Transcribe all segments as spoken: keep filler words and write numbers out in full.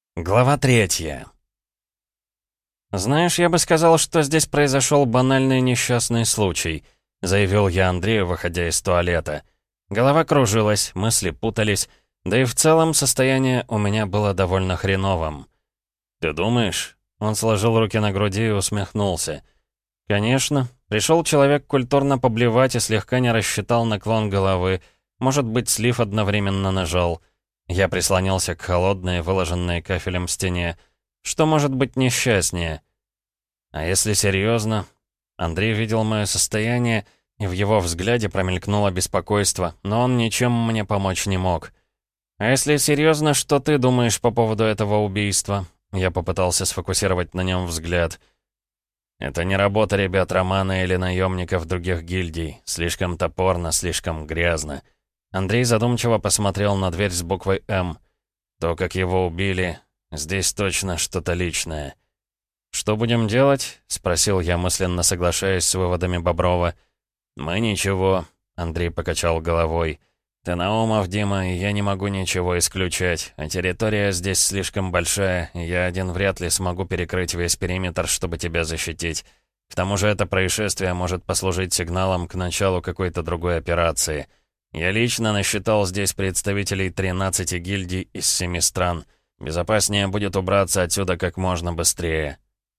Глава третья. «Знаешь, я бы сказал, что здесь произошел банальный несчастный случай», заявил я Андрею, выходя из туалета. Голова кружилась, мысли путались, да и в целом состояние у меня было довольно хреновым. «Ты думаешь?» Он сложил руки на груди и усмехнулся. «Конечно. Пришел человек культурно поблевать и слегка не рассчитал наклон головы. Может быть, слив одновременно нажал». Я прислонился к холодной, выложенной кафелем стене. Что может быть несчастнее? А если серьезно? Андрей видел мое состояние, и в его взгляде промелькнуло беспокойство, но он ничем мне помочь не мог. А если серьезно, что ты думаешь по поводу этого убийства? Я попытался сфокусировать на нем взгляд. Это не работа ребят Романа или наемников других гильдий. Слишком топорно, слишком грязно. Андрей задумчиво посмотрел на дверь с буквой «М». То, как его убили, здесь точно что-то личное. «Что будем делать?» — спросил я, мысленно соглашаясь с выводами Боброва. «Мы ничего», — Андрей покачал головой. «Ты Наумов, Дима, и я не могу ничего исключать. А территория здесь слишком большая, и я один вряд ли смогу перекрыть весь периметр, чтобы тебя защитить. К тому же это происшествие может послужить сигналом к началу какой-то другой операции». Я лично насчитал здесь представителей тринадцати гильдий из семи стран. Безопаснее будет убраться отсюда как можно быстрее.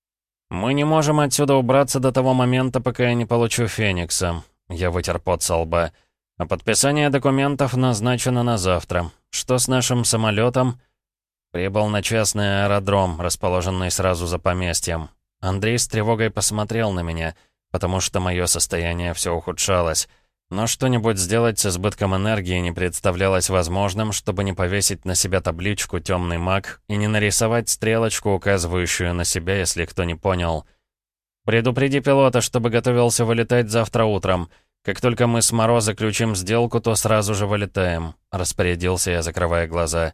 Мы не можем отсюда убраться до того момента, пока я не получу Феникса. Я вытер пот со лба. А подписание документов назначено на завтра. Что с нашим самолетом? Прибыл на частный аэродром, расположенный сразу за поместьем. Андрей с тревогой посмотрел на меня, потому что мое состояние все ухудшалось. Но что-нибудь сделать с избытком энергии не представлялось возможным, чтобы не повесить на себя табличку «Темный маг» и не нарисовать стрелочку, указывающую на себя, если кто не понял. «Предупреди пилота, чтобы готовился вылетать завтра утром. Как только мы с Моро заключим сделку, то сразу же вылетаем», — распорядился я, закрывая глаза.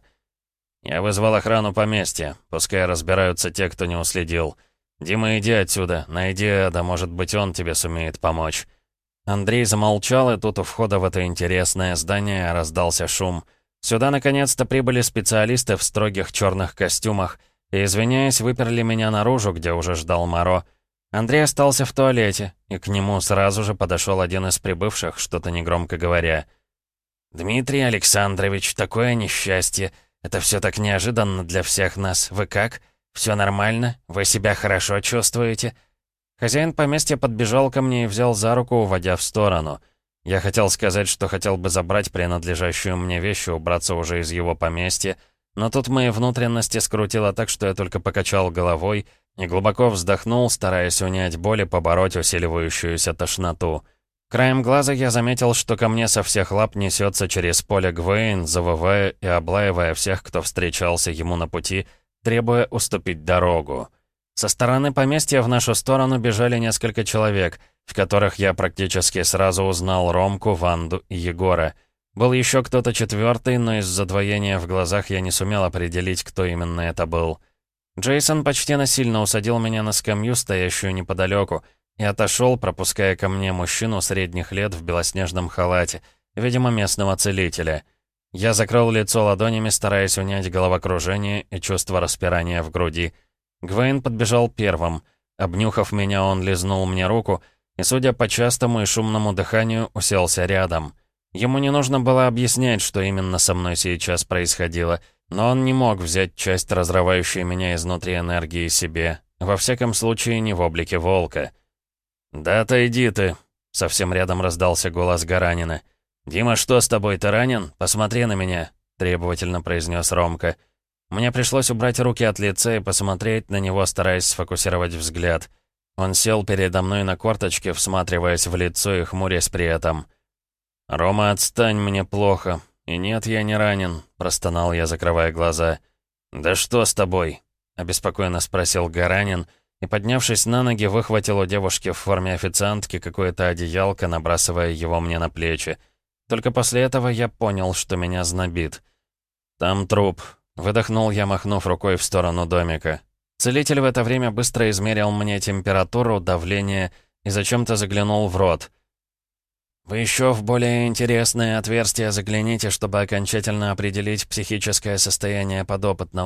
«Я вызвал охрану поместья. Пускай разбираются те, кто не уследил. Дима, иди отсюда. Найди Эда, может быть, он тебе сумеет помочь». Андрей замолчал, и тут у входа в это интересное здание раздался шум. Сюда наконец-то прибыли специалисты в строгих черных костюмах и, извиняясь, выперли меня наружу, где уже ждал Моро. Андрей остался в туалете, и к нему сразу же подошел один из прибывших, что-то негромко говоря. «Дмитрий Александрович, такое несчастье. Это все так неожиданно для всех нас. Вы как? Все нормально? Вы себя хорошо чувствуете?» Хозяин поместья подбежал ко мне и взял за руку, уводя в сторону. Я хотел сказать, что хотел бы забрать принадлежащую мне вещь и убраться уже из его поместья, но тут мои внутренности скрутило так, что я только покачал головой и глубоко вздохнул, стараясь унять боль и побороть усиливающуюся тошноту. Краем глаза я заметил, что ко мне со всех лап несется через поле Гвейн, завывая и облаивая всех, кто встречался ему на пути, требуя уступить дорогу. Со стороны поместья в нашу сторону бежали несколько человек, в которых я практически сразу узнал Ромку, Ванду и Егора. Был еще кто-то четвертый, но из-за двоения в глазах я не сумел определить, кто именно это был. Джейсон почти насильно усадил меня на скамью, стоящую неподалеку, и отошел, пропуская ко мне мужчину средних лет в белоснежном халате, видимо, местного целителя. Я закрыл лицо ладонями, стараясь унять головокружение и чувство распирания в груди. Гвейн подбежал первым. Обнюхав меня, он лизнул мне руку и, судя по частому и шумному дыханию, уселся рядом. Ему не нужно было объяснять, что именно со мной сейчас происходило, но он не мог взять часть разрывающей меня изнутри энергии себе, во всяком случае не в облике волка. «Да отойди ты!» — совсем рядом раздался голос Гаранина. «Дима, что с тобой, ты ранен? Посмотри на меня!» — требовательно произнес Ромка. Мне пришлось убрать руки от лица и посмотреть на него, стараясь сфокусировать взгляд. Он сел передо мной на корточке, всматриваясь в лицо и хмурясь при этом. «Рома, отстань, мне плохо. И нет, я не ранен», — простонал я, закрывая глаза. «Да что с тобой?» — обеспокоенно спросил Гаранин, и, поднявшись на ноги, выхватил у девушки в форме официантки какое-то одеялко, набрасывая его мне на плечи. Только после этого я понял, что меня знобит. «Там труп», — выдохнул я, махнув рукой в сторону домика. Целитель в это время быстро измерил мне температуру, давление и зачем-то заглянул в рот. «Вы еще в более интересное отверстие загляните, чтобы окончательно определить психическое состояние подопытного.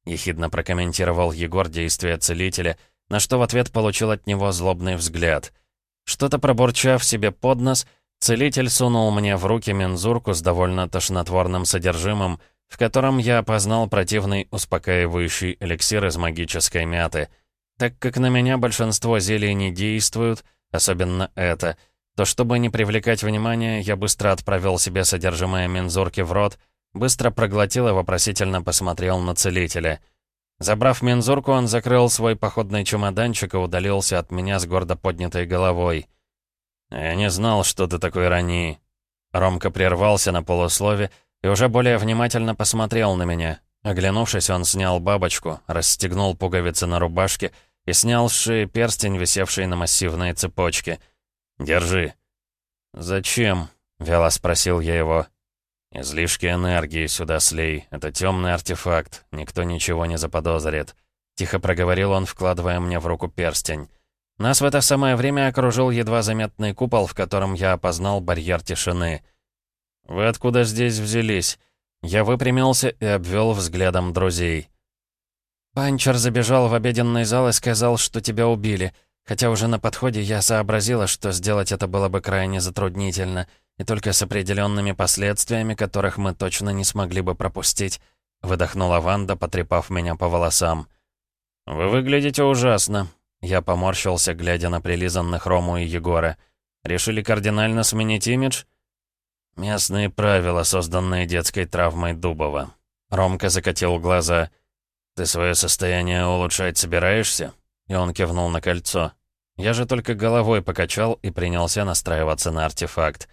— ехидно прокомментировал Егор действия целителя, на что в ответ получил от него злобный взгляд. Что-то пробурчав себе под нос, целитель сунул мне в руки мензурку с довольно тошнотворным содержимым, в котором я опознал противный успокаивающий эликсир из магической мяты. Так как на меня большинство зелий не действуют, особенно это, то чтобы не привлекать внимания, я быстро отправил себе содержимое мензурки в рот, быстро проглотил и вопросительно посмотрел на целителя. Забрав мензурку, он закрыл свой походный чемоданчик и удалился от меня с гордо поднятой головой. «Я не знал, что ты такой ранний». Ромка прервался на полуслове и уже более внимательно посмотрел на меня. Оглянувшись, он снял бабочку, расстегнул пуговицы на рубашке и снял с шеи перстень, висевший на массивной цепочке. «Держи». «Зачем?» — вяло спросил я его. «Излишки энергии сюда слей. Это темный артефакт. Никто ничего не заподозрит». Тихо проговорил он, вкладывая мне в руку перстень. Нас в это самое время окружил едва заметный купол, в котором я опознал барьер тишины. «Вы откуда здесь взялись?» Я выпрямился и обвел взглядом друзей. «Панчер забежал в обеденный зал и сказал, что тебя убили. Хотя уже на подходе я сообразила, что сделать это было бы крайне затруднительно, и только с определенными последствиями, которых мы точно не смогли бы пропустить», — выдохнула Ванда, потрепав меня по волосам. «Вы выглядите ужасно». Я поморщился, глядя на прилизанных Рому и Егора. «Решили кардинально сменить имидж?» «Местные правила, созданные детской травмой Дубова». Ромка закатил глаза. «Ты свое состояние улучшать собираешься?» И он кивнул на кольцо. Я же только головой покачал и принялся настраиваться на артефакт.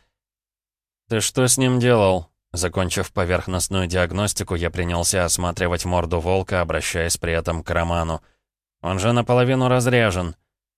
«Ты что с ним делал?» Закончив поверхностную диагностику, я принялся осматривать морду волка, обращаясь при этом к Роману. «Он же наполовину разряжен».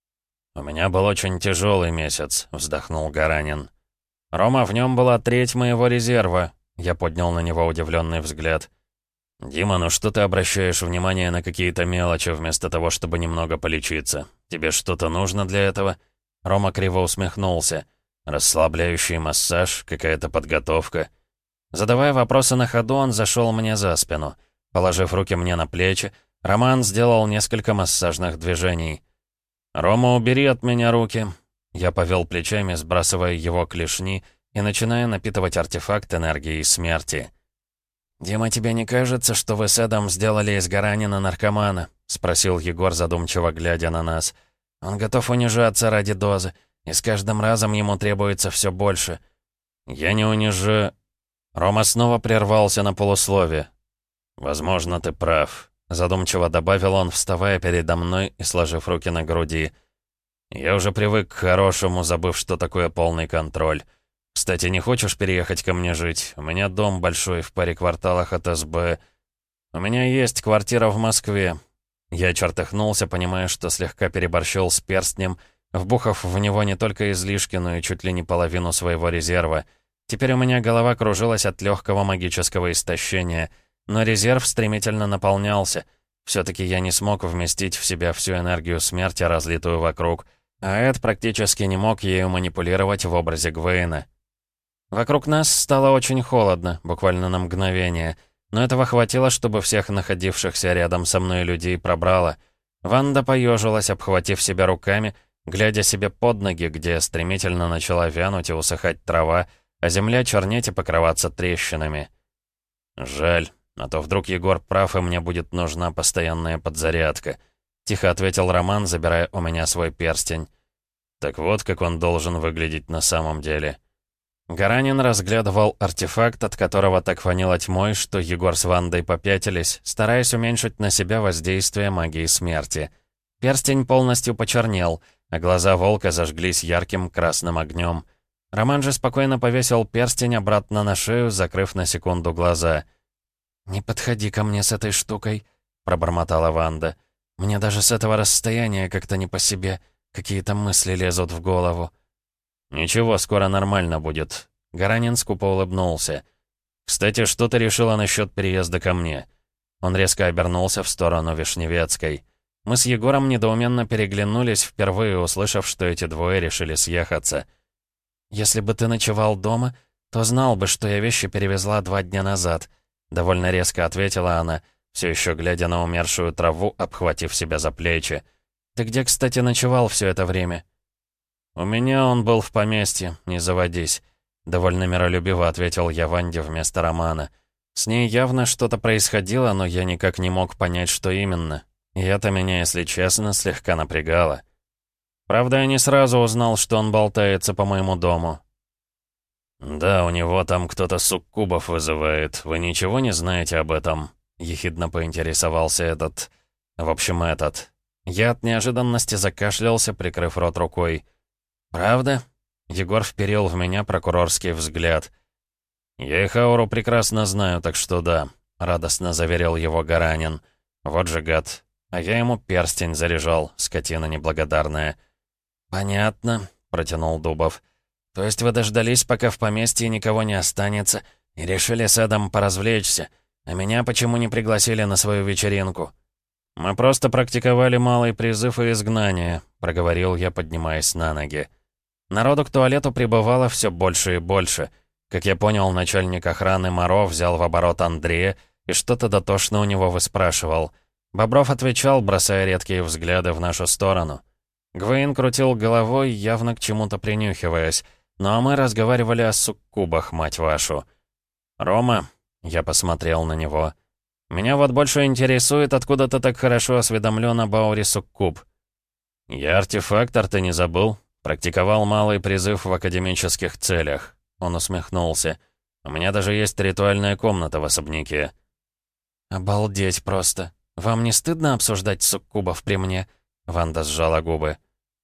«У меня был очень тяжелый месяц», — вздохнул Гаранин. «Рома, в нем была треть моего резерва», — я поднял на него удивленный взгляд. «Дима, ну что ты обращаешь внимание на какие-то мелочи, вместо того, чтобы немного полечиться? Тебе что-то нужно для этого?» Рома криво усмехнулся. «Расслабляющий массаж, какая-то подготовка». Задавая вопросы на ходу, он зашел мне за спину. Положив руки мне на плечи, Роман сделал несколько массажных движений. «Рома, убери от меня руки». Я повел плечами, сбрасывая его клешни и начиная напитывать артефакт энергией смерти. «Дима, тебе не кажется, что вы с Эдом сделали из Гаранина наркомана?» — спросил Егор, задумчиво глядя на нас. «Он готов унижаться ради дозы, и с каждым разом ему требуется все больше». «Я не унижу...» Рома снова прервался на полуслове. «Возможно, ты прав», — задумчиво добавил он, вставая передо мной и сложив руки на груди. «Я уже привык к хорошему, забыв, что такое полный контроль. Кстати, не хочешь переехать ко мне жить? У меня дом большой в паре кварталах от СБ. У меня есть квартира в Москве». Я чертыхнулся, понимая, что слегка переборщил с перстнем, вбухав в него не только излишки, но и чуть ли не половину своего резерва. Теперь у меня голова кружилась от легкого магического истощения, но резерв стремительно наполнялся. Все-таки я не смог вместить в себя всю энергию смерти, разлитую вокруг, а Эд практически не мог ею манипулировать в образе Гвейна. Вокруг нас стало очень холодно, буквально на мгновение, но этого хватило, чтобы всех находившихся рядом со мной людей пробрало. Ванда поежилась, обхватив себя руками, глядя себе под ноги, где стремительно начала вянуть и усыхать трава, а земля чернеть и покрываться трещинами. «Жаль, а то вдруг Егор прав, и мне будет нужна постоянная подзарядка», — тихо ответил Роман, забирая у меня свой перстень. «Так вот, как он должен выглядеть на самом деле». Гаранин разглядывал артефакт, от которого так фанило тьмой, что Егор с Вандой попятились, стараясь уменьшить на себя воздействие магии смерти. Перстень полностью почернел, а глаза волка зажглись ярким красным огнем. Роман же спокойно повесил перстень обратно на шею, закрыв на секунду глаза. «Не подходи ко мне с этой штукой», — пробормотала Ванда. «Мне даже с этого расстояния как-то не по себе. Какие-то мысли лезут в голову». «Ничего, скоро нормально будет». Гаранин скупо улыбнулся. «Кстати, что ты решила насчет переезда ко мне?» Он резко обернулся в сторону Вишневецкой. Мы с Егором недоуменно переглянулись, впервые услышав, что эти двое решили съехаться. «Если бы ты ночевал дома, то знал бы, что я вещи перевезла два дня назад», — довольно резко ответила она, все еще глядя на умершую траву, обхватив себя за плечи. «Ты где, кстати, ночевал все это время?» «У меня он был в поместье, не заводись», — довольно миролюбиво ответил я Ванде вместо Романа. С ней явно что-то происходило, но я никак не мог понять, что именно. И это меня, если честно, слегка напрягало. Правда, я не сразу узнал, что он болтается по моему дому. «Да, у него там кто-то суккубов вызывает. Вы ничего не знаете об этом?» — ехидно поинтересовался этот... В общем, этот... Я от неожиданности закашлялся, прикрыв рот рукой. «Правда?» — Егор вперил в меня прокурорский взгляд. «Я их ауру прекрасно знаю, так что да», — радостно заверил его Гаранин. «Вот же гад. А я ему перстень заряжал, скотина неблагодарная». «Понятно», — протянул Дубов. «То есть вы дождались, пока в поместье никого не останется, и решили с Эдом поразвлечься, а меня почему не пригласили на свою вечеринку?» «Мы просто практиковали малый призыв и изгнание», — проговорил я, поднимаясь на ноги. Народу к туалету прибывало все больше и больше. Как я понял, начальник охраны Моро взял в оборот Андрея и что-то дотошно у него выспрашивал. Бобров отвечал, бросая редкие взгляды в нашу сторону. Гвейн крутил головой, явно к чему-то принюхиваясь. Ну а мы разговаривали о суккубах, мать вашу. «Рома», — я посмотрел на него, — «меня вот больше интересует, откуда ты так хорошо осведомлен об ауре суккуб». «Я артефактор, ты не забыл? Практиковал малый призыв в академических целях». Он усмехнулся. «У меня даже есть ритуальная комната в особняке». «Обалдеть просто. Вам не стыдно обсуждать суккубов при мне?» Ванда сжала губы.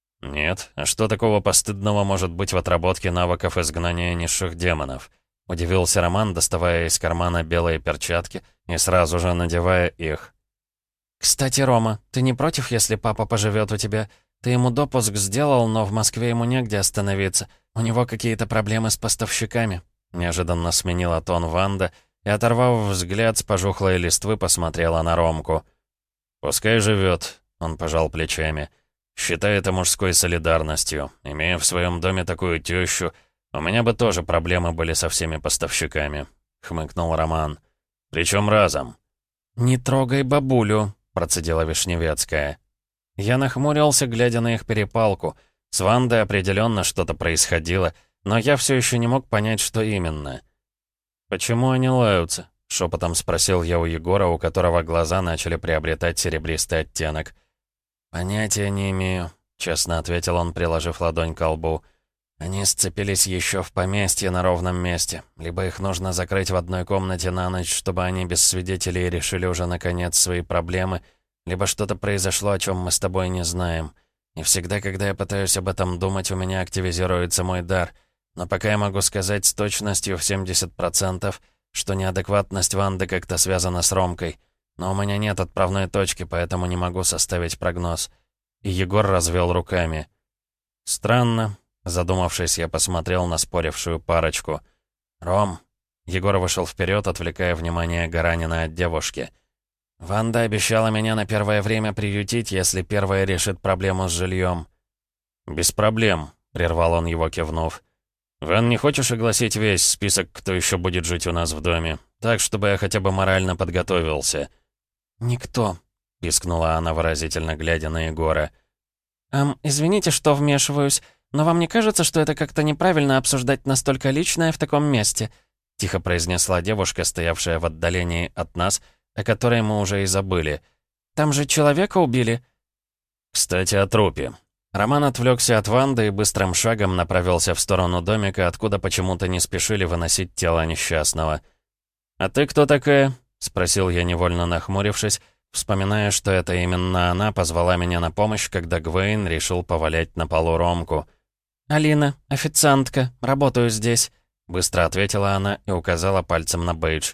«Нет. А что такого постыдного может быть в отработке навыков изгнания низших демонов?» Удивился Роман, доставая из кармана белые перчатки и сразу же надевая их. «Кстати, Рома, ты не против, если папа поживет у тебя? Ты ему допуск сделал, но в Москве ему негде остановиться. У него какие-то проблемы с поставщиками». Неожиданно сменила тон Ванда и, оторвав взгляд с пожухлой листвы, посмотрела на Ромку. «Пускай живет», — он пожал плечами. «Считай это мужской солидарностью. Имея в своем доме такую тещу, у меня бы тоже проблемы были со всеми поставщиками», — хмыкнул Роман. «Причем разом». «Не трогай бабулю», — процедила Вишневецкая. Я нахмурился, глядя на их перепалку. С Вандой определенно что-то происходило, но я все еще не мог понять, что именно. «Почему они лаются?» — шепотом спросил я у Егора, у которого глаза начали приобретать серебристый оттенок. «Понятия не имею», — честно ответил он, приложив ладонь к лбу. «Они сцепились еще в поместье на ровном месте. Либо их нужно закрыть в одной комнате на ночь, чтобы они без свидетелей решили уже наконец свои проблемы, либо что-то произошло, о чем мы с тобой не знаем. И всегда, когда я пытаюсь об этом думать, у меня активизируется мой дар. Но пока я могу сказать с точностью в семьдесят процентов, что неадекватность Ванды как-то связана с Ромкой. Но у меня нет отправной точки, поэтому не могу составить прогноз». И Егор развел руками. «Странно». Задумавшись, я посмотрел на спорившую парочку. «Ром». Егор вышел вперед, отвлекая внимание Гаранина от девушки. «Ванда обещала меня на первое время приютить, если первая решит проблему с жильем». «Без проблем», — прервал он его, кивнув. «Ван, не хочешь огласить весь список, кто еще будет жить у нас в доме? Так, чтобы я хотя бы морально подготовился». «Никто», — пискнула она, выразительно глядя на Егора. «Эм, извините, что вмешиваюсь, но вам не кажется, что это как-то неправильно обсуждать настолько личное в таком месте?» — тихо произнесла девушка, стоявшая в отдалении от нас, о которой мы уже и забыли. «Там же человека убили». «Кстати, о трупе». Роман отвлекся от Ванды и быстрым шагом направился в сторону домика, откуда почему-то не спешили выносить тело несчастного. «А ты кто такая?» — спросил я, невольно нахмурившись, вспоминая, что это именно она позвала меня на помощь, когда Гвейн решил повалять на полу Ромку. «Алина, официантка, работаю здесь», — быстро ответила она и указала пальцем на бейдж.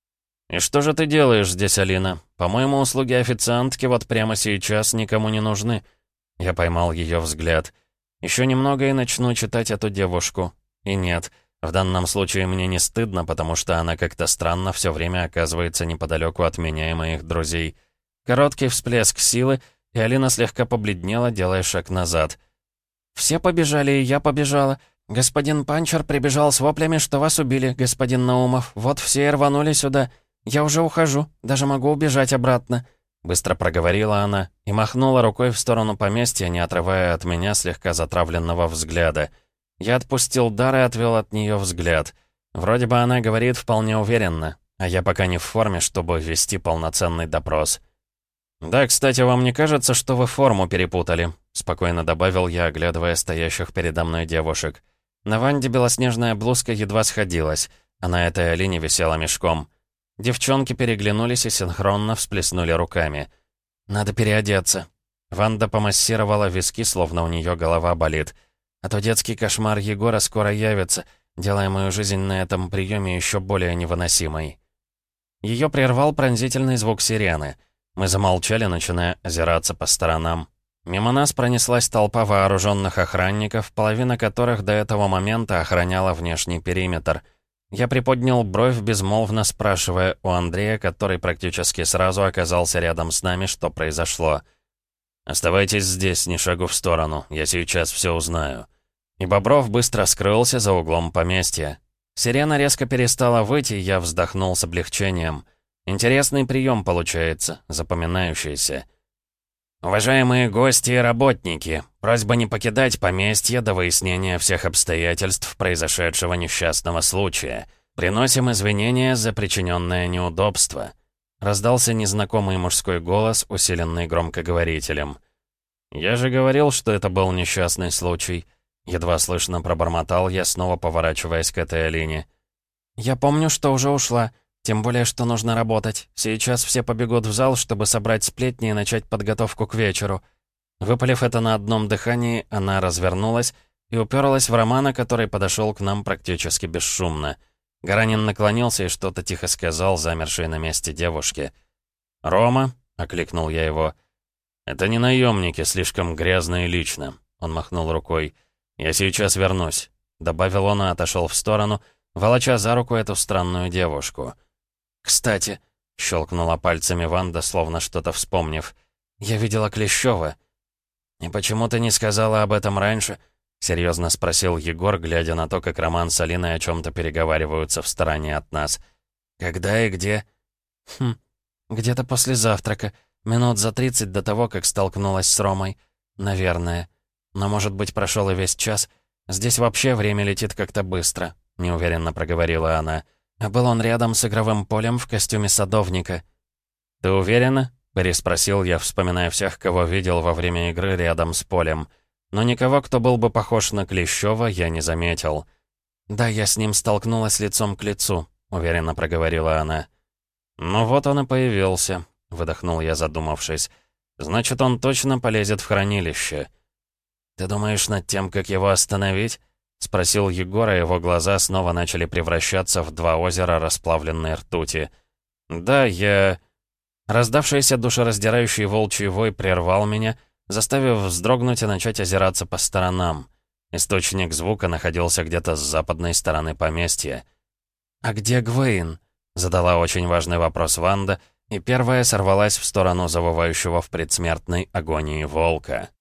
«И что же ты делаешь здесь, Алина? По-моему, услуги официантки вот прямо сейчас никому не нужны». Я поймал ее взгляд. Еще немного и начну читать эту девушку. И нет, в данном случае мне не стыдно, потому что она как-то странно все время оказывается неподалеку от меня и моих друзей. Короткий всплеск силы, и Алина слегка побледнела, делая шаг назад. «Все побежали, и я побежала. Господин Панчер прибежал с воплями, что вас убили, господин Наумов. Вот все и рванули сюда. «Я уже ухожу, даже могу убежать обратно», — быстро проговорила она и махнула рукой в сторону поместья, не отрывая от меня слегка затравленного взгляда. Я отпустил дар и отвел от нее взгляд. Вроде бы она говорит вполне уверенно, а я пока не в форме, чтобы вести полноценный допрос. «Да, кстати, вам не кажется, что вы форму перепутали?» — спокойно добавил я, оглядывая стоящих передо мной девушек. На Ванде белоснежная блузка едва сходилась, а на этой Алине висела мешком. Девчонки переглянулись и синхронно всплеснули руками. «Надо переодеться». Ванда помассировала виски, словно у нее голова болит. «А то детский кошмар Егора скоро явится, делая мою жизнь на этом приеме еще более невыносимой». Ее прервал пронзительный звук сирены. Мы замолчали, начиная озираться по сторонам. Мимо нас пронеслась толпа вооруженных охранников, половина которых до этого момента охраняла внешний периметр. Я приподнял бровь, безмолвно спрашивая у Андрея, который практически сразу оказался рядом с нами, что произошло. «Оставайтесь здесь, ни шагу в сторону, я сейчас все узнаю». И Бобров быстро скрылся за углом поместья. Сирена резко перестала выть, и я вздохнул с облегчением. Интересный прием получается, запоминающийся. «Уважаемые гости и работники, просьба не покидать поместье до выяснения всех обстоятельств произошедшего несчастного случая. Приносим извинения за причиненное неудобство», — раздался незнакомый мужской голос, усиленный громкоговорителем. «Я же говорил, что это был несчастный случай», — едва слышно пробормотал я, снова поворачиваясь к этой Алине. «Я помню, что уже ушла. Тем более, что нужно работать. Сейчас все побегут в зал, чтобы собрать сплетни и начать подготовку к вечеру». Выпалив это на одном дыхании, она развернулась и уперлась в Романа, который подошел к нам практически бесшумно. Гаранин наклонился и что-то тихо сказал замершей на месте девушке. «Рома», — окликнул я его, — «это не наемники, слишком грязно и лично», — он махнул рукой. «Я сейчас вернусь», — добавил он и отошел в сторону, волоча за руку эту странную девушку. «Кстати», — щелкнула пальцами Ванда, словно что-то вспомнив, — «я видела Клещева». «И почему ты не сказала об этом раньше?» — серьезно спросил Егор, глядя на то, как Роман с Алиной о чем-то переговариваются в стороне от нас. «Когда и где?» «Хм, где-то после завтрака, минут за тридцать до того, как столкнулась с Ромой. Наверное. Но, может быть, прошел и весь час. Здесь вообще время летит как-то быстро», — неуверенно проговорила она. «А был он рядом с игровым полем в костюме садовника». «Ты уверена?» — переспросил я, вспоминая всех, кого видел во время игры рядом с полем. Но никого, кто был бы похож на Клещева, я не заметил. «Да, я с ним столкнулась лицом к лицу», — уверенно проговорила она. «Ну вот он и появился», — выдохнул я, задумавшись. «Значит, он точно полезет в хранилище». «Ты думаешь над тем, как его остановить?» — спросил Егор, а его глаза снова начали превращаться в два озера расплавленной ртути. «Да, я...» Раздавшийся душераздирающий волчий вой прервал меня, заставив вздрогнуть и начать озираться по сторонам. Источник звука находился где-то с западной стороны поместья. «А где Гвейн?» — задала очень важный вопрос Ванда, и первая сорвалась в сторону завывающего в предсмертной агонии волка.